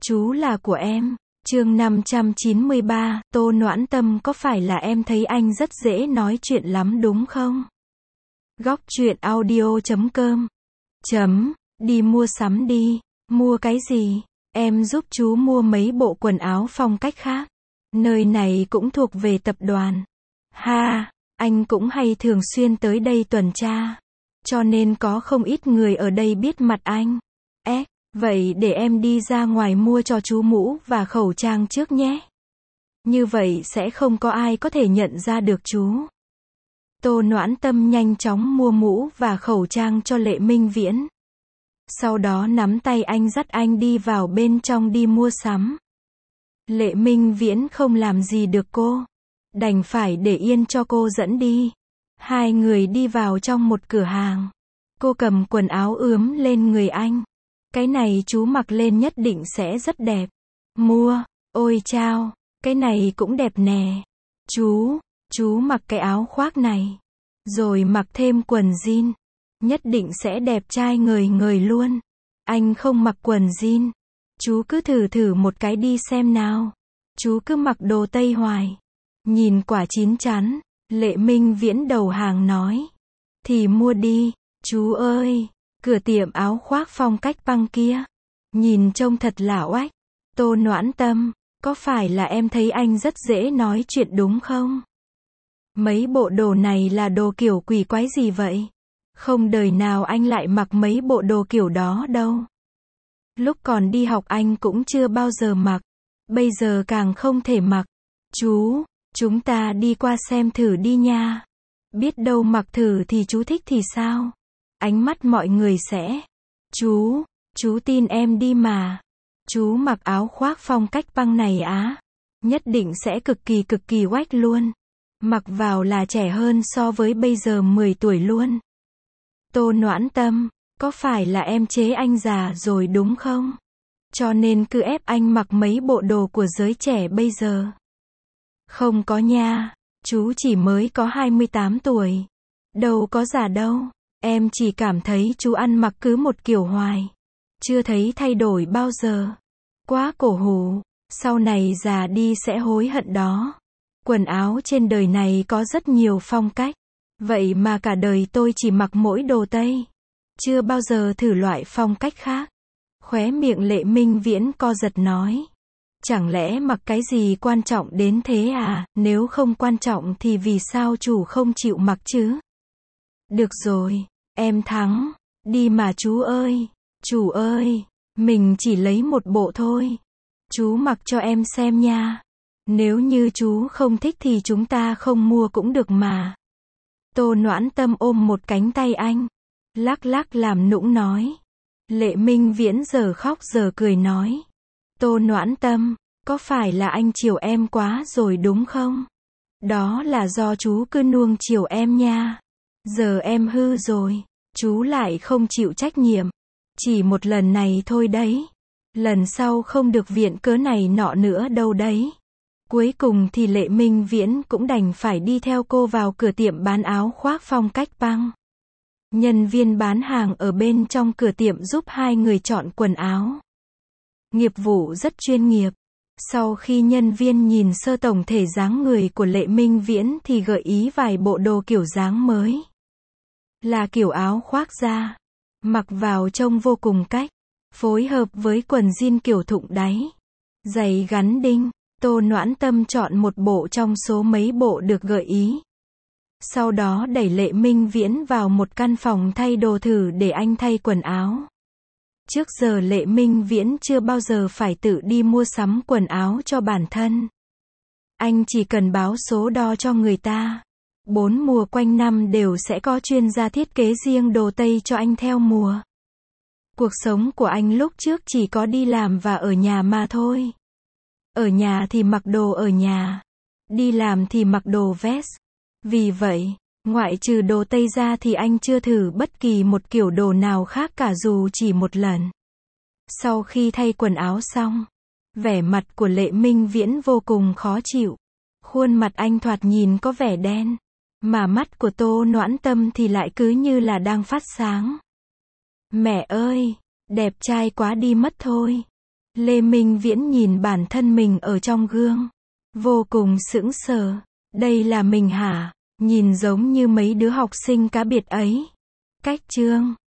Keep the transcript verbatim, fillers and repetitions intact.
Chú là của em. Chương năm trăm chín mươi ba, Tô Noãn Tâm, có phải là em thấy anh rất dễ nói chuyện lắm đúng không? Góc truyện audio chấm com. Chấm, đi mua sắm đi. Mua cái gì? Em giúp chú mua mấy bộ quần áo phong cách khác. Nơi này cũng thuộc về tập đoàn. Ha, anh cũng hay thường xuyên tới đây tuần tra. Cho nên có không ít người ở đây biết mặt anh. Ế, vậy để em đi ra ngoài mua cho chú mũ và khẩu trang trước nhé. Như vậy sẽ không có ai có thể nhận ra được chú. Tô Noãn Tâm nhanh chóng mua mũ và khẩu trang cho Lệ Minh Viễn. Sau đó nắm tay anh dắt anh đi vào bên trong đi mua sắm. Lệ Minh Viễn không làm gì được cô. Đành phải để yên cho cô dẫn đi. Hai người đi vào trong một cửa hàng. Cô cầm quần áo ướm lên người anh. Cái này chú mặc lên nhất định sẽ rất đẹp. Mua, ôi chao, cái này cũng đẹp nè. Chú, chú mặc cái áo khoác này. Rồi mặc thêm quần jean. Nhất định sẽ đẹp trai ngời ngời luôn. Anh không mặc quần jean. Chú cứ thử thử một cái đi xem nào. Chú cứ mặc đồ Tây hoài. Nhìn quả chín chắn. Lệ Minh Viễn đầu hàng nói. Thì mua đi, chú ơi. Cửa tiệm áo khoác phong cách băng kia. Nhìn trông thật là oách. Tô Noãn Tâm, có phải là em thấy anh rất dễ nói chuyện đúng không? Mấy bộ đồ này là đồ kiểu quỷ quái gì vậy? Không đời nào anh lại mặc mấy bộ đồ kiểu đó đâu. Lúc còn đi học anh cũng chưa bao giờ mặc. Bây giờ càng không thể mặc. Chú, chúng ta đi qua xem thử đi nha. Biết đâu mặc thử thì chú thích thì sao? Ánh mắt mọi người sẽ. Chú, chú tin em đi mà. Chú mặc áo khoác phong cách băng này á. Nhất định sẽ cực kỳ cực kỳ oách luôn. Mặc vào là trẻ hơn so với bây giờ mười tuổi luôn. Tô Noãn Tâm, có phải là em chế anh già rồi đúng không? Cho nên cứ ép anh mặc mấy bộ đồ của giới trẻ bây giờ. Không có nha, chú chỉ mới có hai mươi tám tuổi. Đâu có già đâu, em chỉ cảm thấy chú ăn mặc cứ một kiểu hoài. Chưa thấy thay đổi bao giờ. Quá cổ hủ, sau này già đi sẽ hối hận đó. Quần áo trên đời này có rất nhiều phong cách. Vậy mà cả đời tôi chỉ mặc mỗi đồ Tây. Chưa bao giờ thử loại phong cách khác. Khóe miệng Lệ Minh Viễn co giật nói. Chẳng lẽ mặc cái gì quan trọng đến thế à? Nếu không quan trọng thì vì sao chủ không chịu mặc chứ? Được rồi, em thắng. Đi mà chú ơi. Chủ ơi, mình chỉ lấy một bộ thôi. Chú mặc cho em xem nha. Nếu như chú không thích thì chúng ta không mua cũng được mà. Tô Noãn Tâm ôm một cánh tay anh. Lắc lắc làm nũng nói. Lệ Minh Viễn giờ khóc giờ cười nói. Tô Noãn Tâm, có phải là anh chiều em quá rồi đúng không? Đó là do chú cứ nuông chiều em nha. Giờ em hư rồi. Chú lại không chịu trách nhiệm. Chỉ một lần này thôi đấy. Lần sau không được viện cớ này nọ nữa đâu đấy. Cuối cùng thì Lệ Minh Viễn cũng đành phải đi theo cô vào cửa tiệm bán áo khoác phong cách băng. Nhân viên bán hàng ở bên trong cửa tiệm giúp hai người chọn quần áo. Nghiệp vụ rất chuyên nghiệp. Sau khi nhân viên nhìn sơ tổng thể dáng người của Lệ Minh Viễn thì gợi ý vài bộ đồ kiểu dáng mới. Là kiểu áo khoác da. Mặc vào trông vô cùng cách. Phối hợp với quần jean kiểu thụng đáy. Giày gắn đinh. Tô Noãn Tâm chọn một bộ trong số mấy bộ được gợi ý. Sau đó đẩy Lệ Minh Viễn vào một căn phòng thay đồ thử để anh thay quần áo. Trước giờ Lệ Minh Viễn chưa bao giờ phải tự đi mua sắm quần áo cho bản thân. Anh chỉ cần báo số đo cho người ta. Bốn mùa quanh năm đều sẽ có chuyên gia thiết kế riêng đồ Tây cho anh theo mùa. Cuộc sống của anh lúc trước chỉ có đi làm và ở nhà mà thôi. Ở nhà thì mặc đồ ở nhà. Đi làm thì mặc đồ vest. Vì vậy, ngoại trừ đồ Tây ra thì anh chưa thử bất kỳ một kiểu đồ nào khác cả dù chỉ một lần. Sau khi thay quần áo xong, vẻ mặt của Lệ Minh Viễn vô cùng khó chịu. Khuôn mặt anh thoạt nhìn có vẻ đen. Mà mắt của Tô Noãn Tâm thì lại cứ như là đang phát sáng. Mẹ ơi, đẹp trai quá đi mất thôi. Lê Minh Viễn nhìn bản thân mình ở trong gương. Vô cùng sững sờ. Đây là mình hả? Nhìn giống như mấy đứa học sinh cá biệt ấy. Cách chương